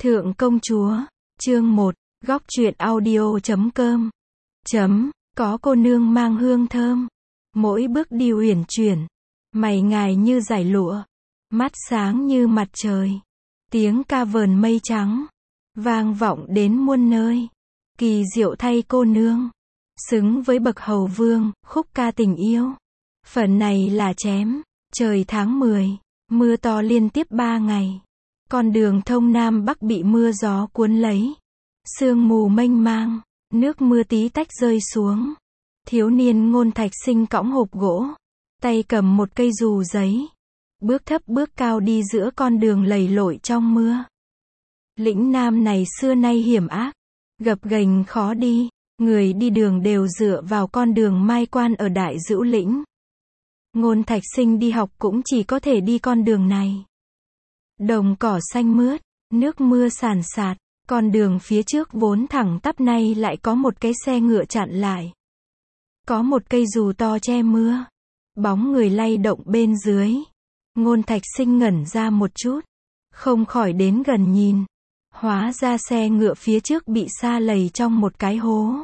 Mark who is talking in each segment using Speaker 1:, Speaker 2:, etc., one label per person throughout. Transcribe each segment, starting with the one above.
Speaker 1: Thượng công chúa, chương 1, góc truyện audio.com. Có cô nương mang hương thơm, mỗi bước đi uyển chuyển, mày ngài như dải lụa, mắt sáng như mặt trời, tiếng ca vờn mây trắng, vang vọng đến muôn nơi, kỳ diệu thay cô nương, xứng với bậc hầu vương, khúc ca tình yêu. Phần này là chém, trời tháng 10, mưa to liên tiếp 3 ngày. Con đường thông Nam Bắc bị mưa gió cuốn lấy. Sương mù mênh mang, nước mưa tí tách rơi xuống. Thiếu niên Ngôn Thạch Sinh cõng hộp gỗ, tay cầm một cây dù giấy. Bước thấp bước cao đi giữa con đường lầy lội trong mưa. Lĩnh Nam này xưa nay hiểm ác, gập ghềnh khó đi, người đi đường đều dựa vào con đường mai quan ở Đại Dữu Lĩnh. Ngôn Thạch Sinh đi học cũng chỉ có thể đi con đường này. Đồng cỏ xanh mướt, nước mưa sàn sạt, con đường phía trước vốn thẳng tắp nay lại có một cái xe ngựa chặn lại. Có một cây dù to che mưa, bóng người lay động bên dưới. Ngôn Thạch Sinh ngẩn ra một chút, không khỏi đến gần nhìn. Hóa ra xe ngựa phía trước bị sa lầy trong một cái hố.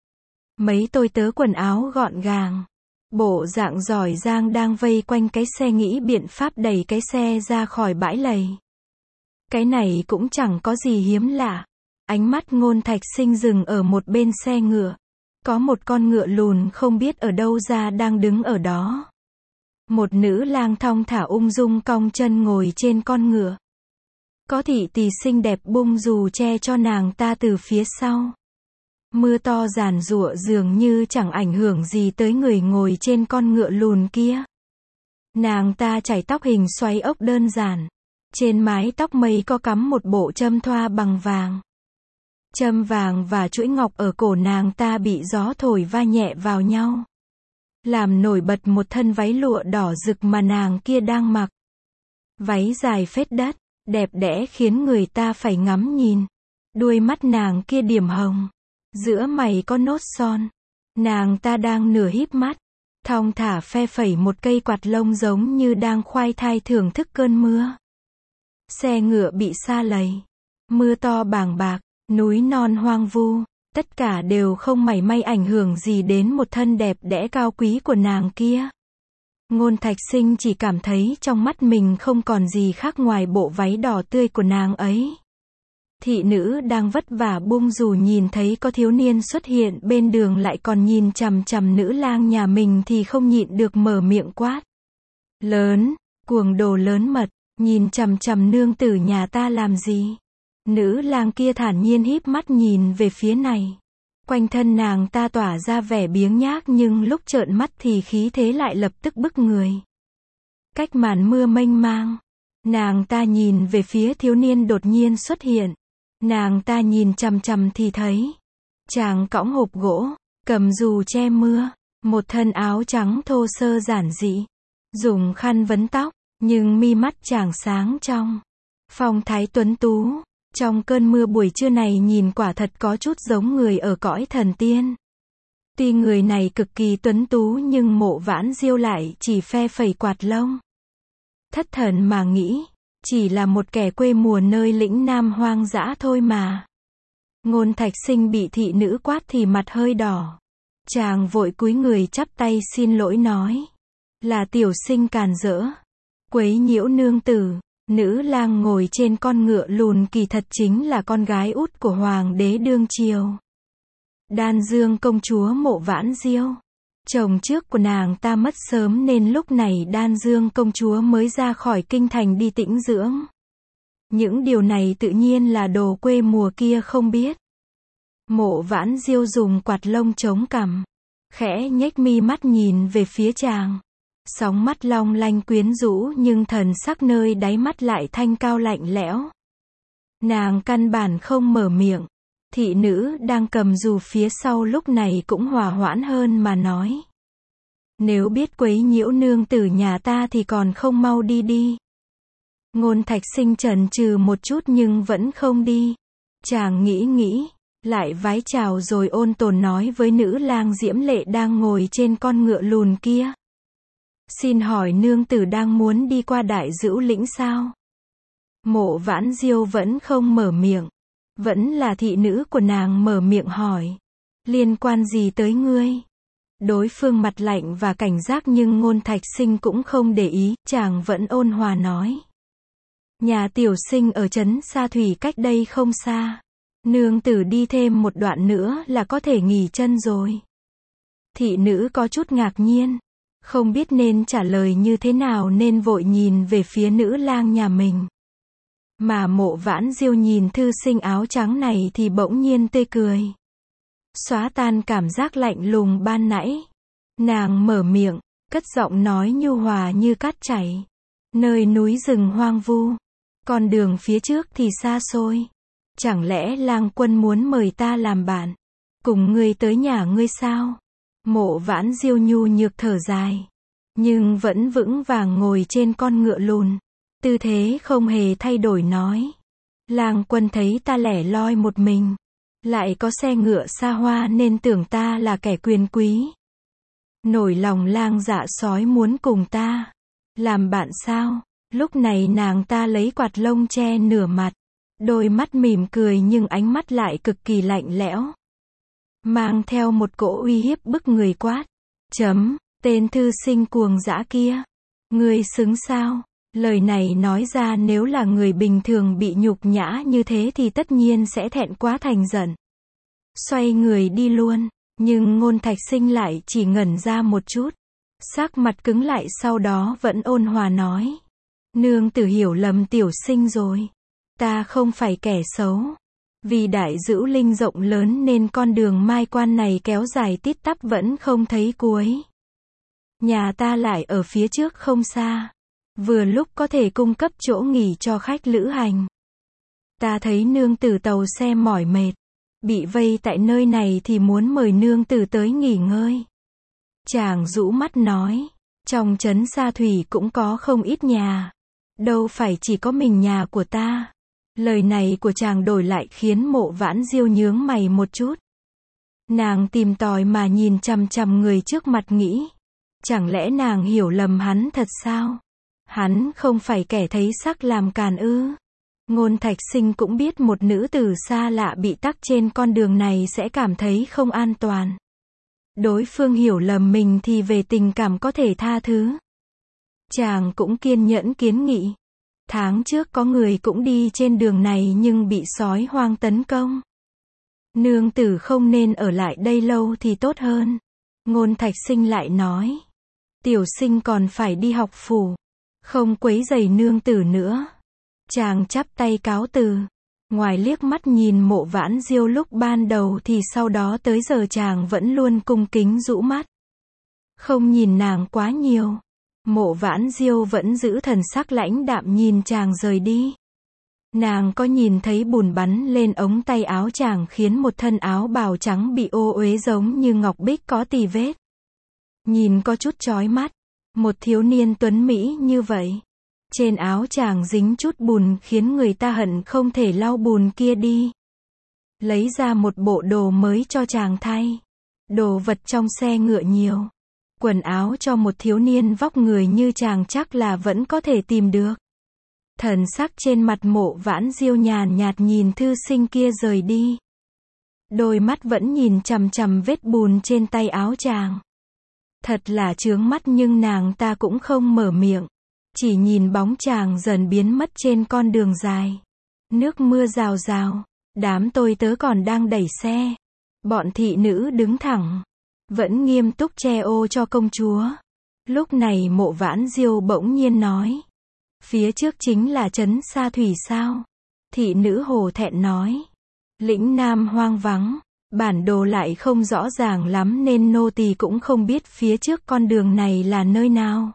Speaker 1: Mấy tôi tớ quần áo gọn gàng, bộ dạng giỏi giang đang vây quanh cái xe nghĩ biện pháp đẩy cái xe ra khỏi bãi lầy. Cái này cũng chẳng có gì hiếm lạ. Ánh mắt Ngôn Thạch Sinh dừng ở một bên xe ngựa. Có một con ngựa lùn không biết ở đâu ra đang đứng ở đó. Một nữ lang thong thả ung dung cong chân ngồi trên con ngựa. Có thị tỳ xinh đẹp bung dù che cho nàng ta từ phía sau. Mưa to giàn giụa dường như chẳng ảnh hưởng gì tới người ngồi trên con ngựa lùn kia. Nàng ta chải tóc hình xoáy ốc đơn giản. Trên mái tóc mây có cắm một bộ châm thoa bằng vàng. Châm vàng và chuỗi ngọc ở cổ nàng ta bị gió thổi va nhẹ vào nhau, làm nổi bật một thân váy lụa đỏ rực mà nàng kia đang mặc. Váy dài phết đất, đẹp đẽ khiến người ta phải ngắm nhìn. Đuôi mắt nàng kia điểm hồng, giữa mày có nốt son. Nàng ta đang nửa híp mắt, thong thả phe phẩy một cây quạt lông giống như đang khoai thai thưởng thức cơn mưa. Xe ngựa bị sa lầy, mưa to bàng bạc, núi non hoang vu, tất cả đều không mảy may ảnh hưởng gì đến một thân đẹp đẽ cao quý của nàng kia. Ngôn Thạch Sinh chỉ cảm thấy trong mắt mình không còn gì khác ngoài bộ váy đỏ tươi của nàng ấy. Thị nữ đang vất vả bung dù nhìn thấy có thiếu niên xuất hiện bên đường lại còn nhìn chằm chằm nữ lang nhà mình thì không nhịn được mở miệng quát. Lớn, cuồng đồ lớn mật, nhìn chằm chằm nương tử nhà ta làm gì? Nữ lang kia thản nhiên híp mắt nhìn về phía này. Quanh thân nàng ta tỏa ra vẻ biếng nhác nhưng lúc trợn mắt thì khí thế lại lập tức bức người. Cách màn mưa mênh mang, nàng ta nhìn về phía thiếu niên đột nhiên xuất hiện. Nàng ta nhìn chằm chằm thì thấy chàng cõng hộp gỗ, cầm dù che mưa, một thân áo trắng thô sơ giản dị, dùng khăn vấn tóc, nhưng mi mắt chàng sáng trong, phong thái tuấn tú. Trong cơn mưa buổi trưa này nhìn quả thật có chút giống người ở cõi thần tiên. Tuy người này cực kỳ tuấn tú nhưng Mộ Vãn Diêu lại chỉ phe phẩy quạt lông. Thất thần mà nghĩ, chỉ là một kẻ quê mùa nơi lĩnh Nam hoang dã thôi mà. Ngôn Thạch Sinh bị thị nữ quát thì mặt hơi đỏ. Chàng vội cúi người chắp tay xin lỗi nói. Là tiểu sinh càn rỡ, quấy nhiễu nương tử. Nữ lang ngồi trên con ngựa lùn kỳ thật chính là con gái út của hoàng đế đương triều. Đan Dương công chúa Mộ Vãn Diêu. Chồng trước của nàng ta mất sớm nên lúc này Đan Dương công chúa mới ra khỏi kinh thành đi tĩnh dưỡng. Những điều này tự nhiên là đồ quê mùa kia không biết. Mộ Vãn Diêu dùng quạt lông chống cằm, khẽ nhếch mi mắt nhìn về phía chàng. Sóng mắt long lanh quyến rũ nhưng thần sắc nơi đáy mắt lại thanh cao lạnh lẽo. Nàng căn bản không mở miệng. Thị nữ đang cầm dù phía sau lúc này cũng hòa hoãn hơn mà nói. Nếu biết quấy nhiễu nương tử nhà ta thì còn không mau đi đi. Ngôn Thạch Sinh chần chừ một chút nhưng vẫn không đi. Chàng nghĩ, lại vái chào rồi ôn tồn nói với nữ lang diễm lệ đang ngồi trên con ngựa lùn kia. Xin hỏi nương tử đang muốn đi qua Đại Dữu Lĩnh sao? Mộ Vãn Diêu vẫn không mở miệng. Vẫn là thị nữ của nàng mở miệng hỏi. Liên quan gì tới ngươi? Đối phương mặt lạnh và cảnh giác nhưng Ngôn Thạch Sinh cũng không để ý, chàng vẫn ôn hòa nói. Nhà tiểu sinh ở trấn Sa Thủy cách đây không xa. Nương tử đi thêm một đoạn nữa là có thể nghỉ chân rồi. Thị nữ có chút ngạc nhiên. Không biết nên trả lời như thế nào nên vội nhìn về phía nữ lang nhà mình. Mà Mộ Vãn Diêu nhìn thư sinh áo trắng này thì bỗng nhiên tươi cười. Xóa tan cảm giác lạnh lùng ban nãy. Nàng mở miệng, cất giọng nói nhu hòa như cát chảy. Nơi núi rừng hoang vu. Con đường phía trước thì xa xôi. Chẳng lẽ lang quân muốn mời ta làm bạn? Cùng ngươi tới nhà ngươi sao? Mộ Vãn Diêu nhu nhược thở dài. Nhưng vẫn vững vàng ngồi trên con ngựa lùn. Tư thế không hề thay đổi nói. Lang quân thấy ta lẻ loi một mình. Lại có xe ngựa xa hoa nên tưởng ta là kẻ quyền quý. Nổi lòng lang dạ sói muốn cùng ta làm bạn sao? Lúc này nàng ta lấy quạt lông che nửa mặt. Đôi mắt mỉm cười nhưng ánh mắt lại cực kỳ lạnh lẽo. Mang theo một cỗ uy hiếp bức người quát. Tên thư sinh cuồng dã kia. Ngươi xứng sao? Lời này nói ra nếu là người bình thường bị nhục nhã như thế thì tất nhiên sẽ thẹn quá thành giận. Xoay người đi luôn. Nhưng Ngôn Thạch Sinh lại chỉ ngẩn ra một chút. Sắc mặt cứng lại sau đó vẫn ôn hòa nói. Nương tử hiểu lầm tiểu sinh rồi. Ta không phải kẻ xấu. Vì đại dữ linh rộng lớn nên con đường mai quan này kéo dài tít tắp vẫn không thấy cuối. Nhà ta lại ở phía trước không xa. Vừa lúc có thể cung cấp chỗ nghỉ cho khách lữ hành. Ta thấy nương tử tàu xe mỏi mệt. Bị vây tại nơi này thì muốn mời nương tử tới nghỉ ngơi. Chàng rũ mắt nói. Trong trấn Sa Thủy cũng có không ít nhà. Đâu phải chỉ có mình nhà của ta. Lời này của chàng đổi lại khiến Mộ Vãn Diêu nhướng mày một chút. Nàng tìm tòi mà nhìn chằm chằm người trước mặt nghĩ. Chẳng lẽ nàng hiểu lầm hắn thật sao? Hắn không phải kẻ thấy sắc làm càn ư? Ngôn Thạch Sinh cũng biết một nữ tử xa lạ bị tắc trên con đường này sẽ cảm thấy không an toàn. Đối phương hiểu lầm mình thì về tình cảm có thể tha thứ. Chàng cũng kiên nhẫn kiến nghị. Tháng trước có người cũng đi trên đường này nhưng bị sói hoang tấn công. Nương tử không nên ở lại đây lâu thì tốt hơn. Ngôn Thạch Sinh lại nói. Tiểu sinh còn phải đi học phủ. Không quấy rầy nương tử nữa. Chàng chắp tay cáo từ. Ngoài liếc mắt nhìn Mộ Vãn Diêu lúc ban đầu thì sau đó tới giờ chàng vẫn luôn cung kính rũ mắt. Không nhìn nàng quá nhiều. Mộ Vãn Diêu vẫn giữ thần sắc lãnh đạm nhìn chàng rời đi. Nàng có nhìn thấy bùn bắn lên ống tay áo chàng khiến một thân áo bào trắng bị ô uế giống như ngọc bích có tì vết. Nhìn có chút chói mắt. Một thiếu niên tuấn mỹ như vậy. Trên áo chàng dính chút bùn khiến người ta hận không thể lau bùn kia đi. Lấy ra một bộ đồ mới cho chàng thay. Đồ vật trong xe ngựa nhiều. Quần áo cho một thiếu niên vóc người như chàng chắc là vẫn có thể tìm được. Thần sắc trên mặt Mộ Vãn Diêu nhàn nhạt nhìn thư sinh kia rời đi. Đôi mắt vẫn nhìn chằm chằm vết bùn trên tay áo chàng. Thật là chướng mắt nhưng nàng ta cũng không mở miệng. Chỉ nhìn bóng chàng dần biến mất trên con đường dài. Nước mưa rào rào. Đám tôi tớ còn đang đẩy xe. Bọn thị nữ đứng thẳng. Vẫn nghiêm túc che ô cho công chúa. Lúc này Mộ Vãn Diêu bỗng nhiên nói. Phía trước chính là trấn Sa Thủy sao? Thị nữ hổ thẹn nói. Lĩnh Nam hoang vắng. Bản đồ lại không rõ ràng lắm nên nô tỳ cũng không biết phía trước con đường này là nơi nào.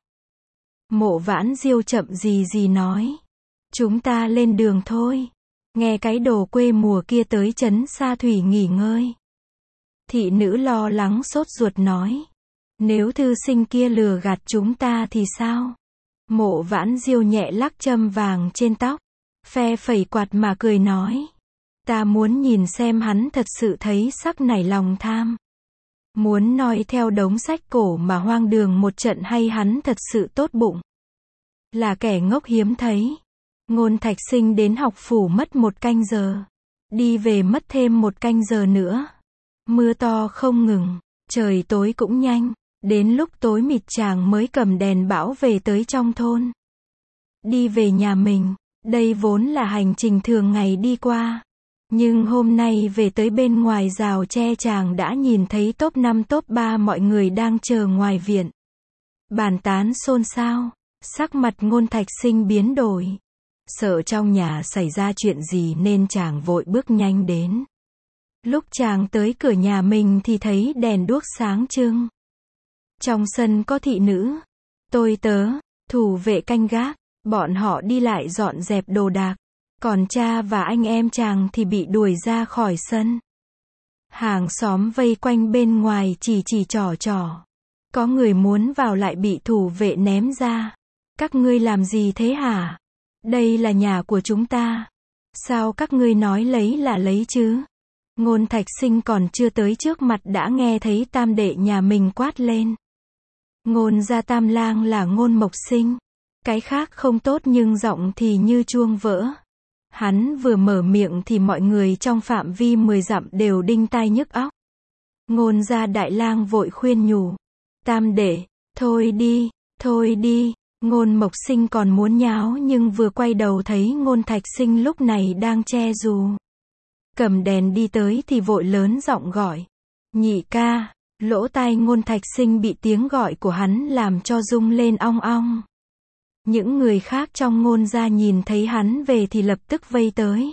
Speaker 1: Mộ Vãn Diêu chậm gì nói. Chúng ta lên đường thôi. Nghe cái đồ quê mùa kia tới trấn Sa Thủy nghỉ ngơi. Thị nữ lo lắng sốt ruột nói. Nếu thư sinh kia lừa gạt chúng ta thì sao? Mộ Vãn Diêu nhẹ lắc châm vàng trên tóc. Phe phẩy quạt mà cười nói. Ta muốn nhìn xem hắn thật sự thấy sắc nảy lòng tham. Muốn noi theo đống sách cổ mà hoang đường một trận hay hắn thật sự tốt bụng. Là kẻ ngốc hiếm thấy. Ngôn Thạch Sinh đến học phủ mất 1 canh giờ. Đi về mất thêm 1 canh giờ nữa. Mưa to không ngừng, trời tối cũng nhanh. Đến lúc tối mịt chàng mới cầm đèn bão về tới trong thôn. Đi về nhà mình, đây vốn là hành trình thường ngày đi qua. Nhưng hôm nay về tới bên ngoài rào tre chàng đã nhìn thấy top 5 top 3 mọi người đang chờ ngoài viện. Bàn tán xôn xao, sắc mặt Ngôn Thạch Sinh biến đổi. Sợ trong nhà xảy ra chuyện gì nên chàng vội bước nhanh đến. Lúc chàng tới cửa nhà mình thì thấy đèn đuốc sáng trưng. Trong sân có thị nữ, tôi tớ, thủ vệ canh gác, bọn họ đi lại dọn dẹp đồ đạc. Còn cha và anh em chàng thì bị đuổi ra khỏi sân. Hàng xóm vây quanh bên ngoài chỉ trò trò. Có người muốn vào lại bị thủ vệ ném ra. Các ngươi làm gì thế hả? Đây là nhà của chúng ta. Sao các ngươi nói lấy là lấy chứ? Ngôn Thạch Sinh còn chưa tới trước mặt đã nghe thấy tam đệ nhà mình quát lên. Ngôn gia tam lang là Ngôn Mộc Sinh. Cái khác không tốt nhưng giọng thì như chuông vỡ. Hắn vừa mở miệng thì mọi người trong phạm vi 10 dặm đều đinh tai nhức óc. Ngôn gia đại lang vội khuyên nhủ. Tam đệ, thôi đi. Ngôn Mộc Sinh còn muốn nháo nhưng vừa quay đầu thấy Ngôn Thạch Sinh lúc này đang che dù. Cầm đèn đi tới thì vội lớn giọng gọi. Nhị ca, lỗ tai Ngôn Thạch Sinh bị tiếng gọi của hắn làm cho rung lên ong ong. Những người khác trong Ngôn gia nhìn thấy hắn về thì lập tức vây tới.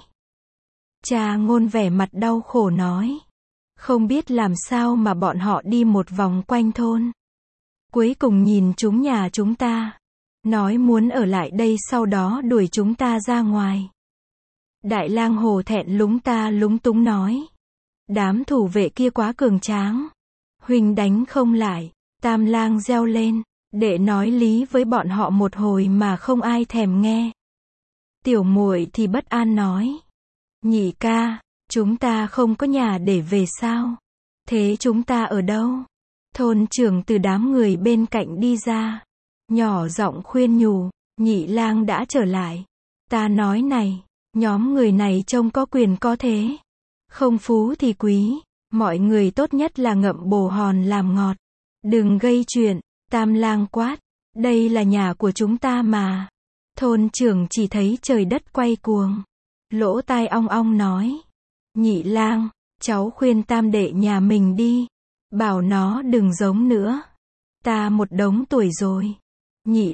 Speaker 1: Cha Ngôn vẻ mặt đau khổ nói. Không biết làm sao mà bọn họ đi một vòng quanh thôn. Cuối cùng nhìn chúng nhà chúng ta. Nói muốn ở lại đây sau đó đuổi chúng ta ra ngoài. Đại lang hổ thẹn lúng túng nói. Đám thủ vệ kia quá cường tráng. Huynh đánh không lại. Tam lang reo lên. Đệ nói lý với bọn họ một hồi mà không ai thèm nghe. Tiểu muội thì bất an nói. Nhị ca, chúng ta không có nhà để về sao? Thế chúng ta ở đâu? Thôn trưởng từ đám người bên cạnh đi ra. Nhỏ giọng khuyên nhủ, nhị lang đã trở lại. Ta nói này, nhóm người này trông có quyền có thế. Không phú thì quý, mọi người tốt nhất là ngậm bồ hòn làm ngọt. Đừng gây chuyện. Tam lang quát, đây là nhà của chúng ta mà. Thôn trưởng chỉ thấy trời đất quay cuồng. Lỗ tai ong ong nói. Nhị lang, cháu khuyên tam đệ nhà mình đi. Bảo nó đừng giống nữa. Ta một đống tuổi rồi. Nhị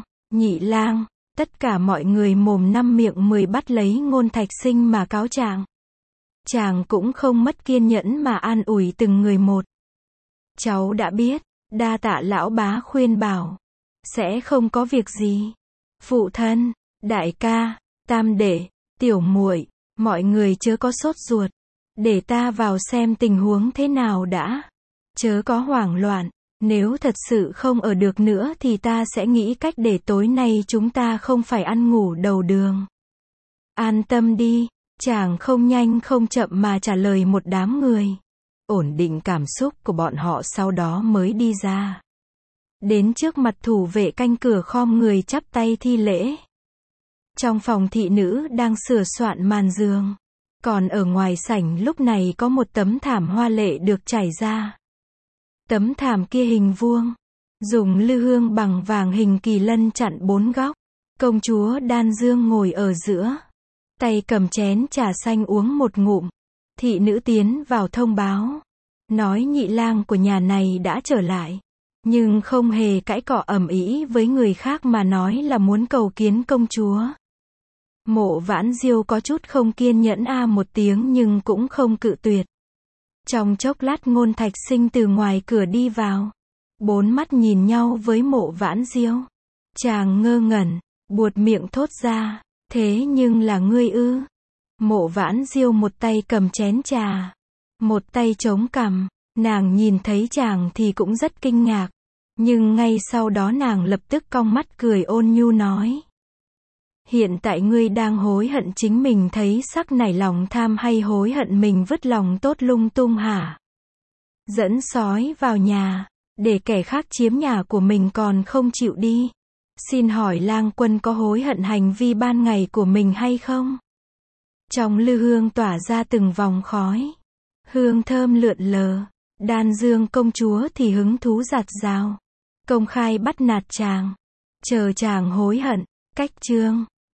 Speaker 1: lang, tất cả mọi người mồm 5 miệng 10 bắt lấy Ngôn Thạch Sinh mà cáo trạng. Chàng cũng không mất kiên nhẫn mà an ủi từng người một. Cháu đã biết. Đa tạ lão bá khuyên bảo. Sẽ không có việc gì. Phụ thân, đại ca, tam đệ, tiểu muội, mọi người chớ có sốt ruột. Để ta vào xem tình huống thế nào đã. Chớ có hoảng loạn. Nếu thật sự không ở được nữa thì ta sẽ nghĩ cách để tối nay chúng ta không phải ăn ngủ đầu đường. An tâm đi. Chàng không nhanh không chậm mà trả lời một đám người. Ổn định cảm xúc của bọn họ sau đó mới đi ra. Đến trước mặt thủ vệ canh cửa khom người chắp tay thi lễ. Trong phòng thị nữ đang sửa soạn màn giường. Còn ở ngoài sảnh lúc này có một tấm thảm hoa lệ được trải ra. Tấm thảm kia hình vuông. Dùng lư hương bằng vàng hình kỳ lân chặn 4 góc. Công chúa Đan Dương ngồi ở giữa. Tay cầm chén trà xanh uống một ngụm. Thị nữ tiến vào thông báo. Nói nhị lang của nhà này đã trở lại. Nhưng không hề cãi cọ ầm ĩ với người khác mà nói là muốn cầu kiến công chúa. Mộ Vãn Diêu có chút không kiên nhẫn một tiếng nhưng cũng không cự tuyệt. Trong chốc lát Ngôn Thạch Sinh từ ngoài cửa đi vào. 4 mắt nhìn nhau với Mộ Vãn Diêu. Chàng ngơ ngẩn, buột miệng thốt ra. Thế nhưng là ngươi ư? Mộ Vãn Diêu một tay cầm chén trà. Một tay chống cằm. Nàng nhìn thấy chàng thì cũng rất kinh ngạc. Nhưng ngay sau đó nàng lập tức cong mắt cười ôn nhu nói. Hiện tại ngươi đang hối hận chính mình thấy sắc nảy lòng tham hay hối hận mình vứt lòng tốt lung tung hả? Dẫn sói vào nhà, để kẻ khác chiếm nhà của mình còn không chịu đi. Xin hỏi lang quân có hối hận hành vi ban ngày của mình hay không? Trong lư hương tỏa ra từng vòng khói. Hương thơm lượn lờ. Đan Dương công chúa thì hứng thú giạt rào. Công khai bắt nạt chàng. Chờ chàng hối hận. Cách chương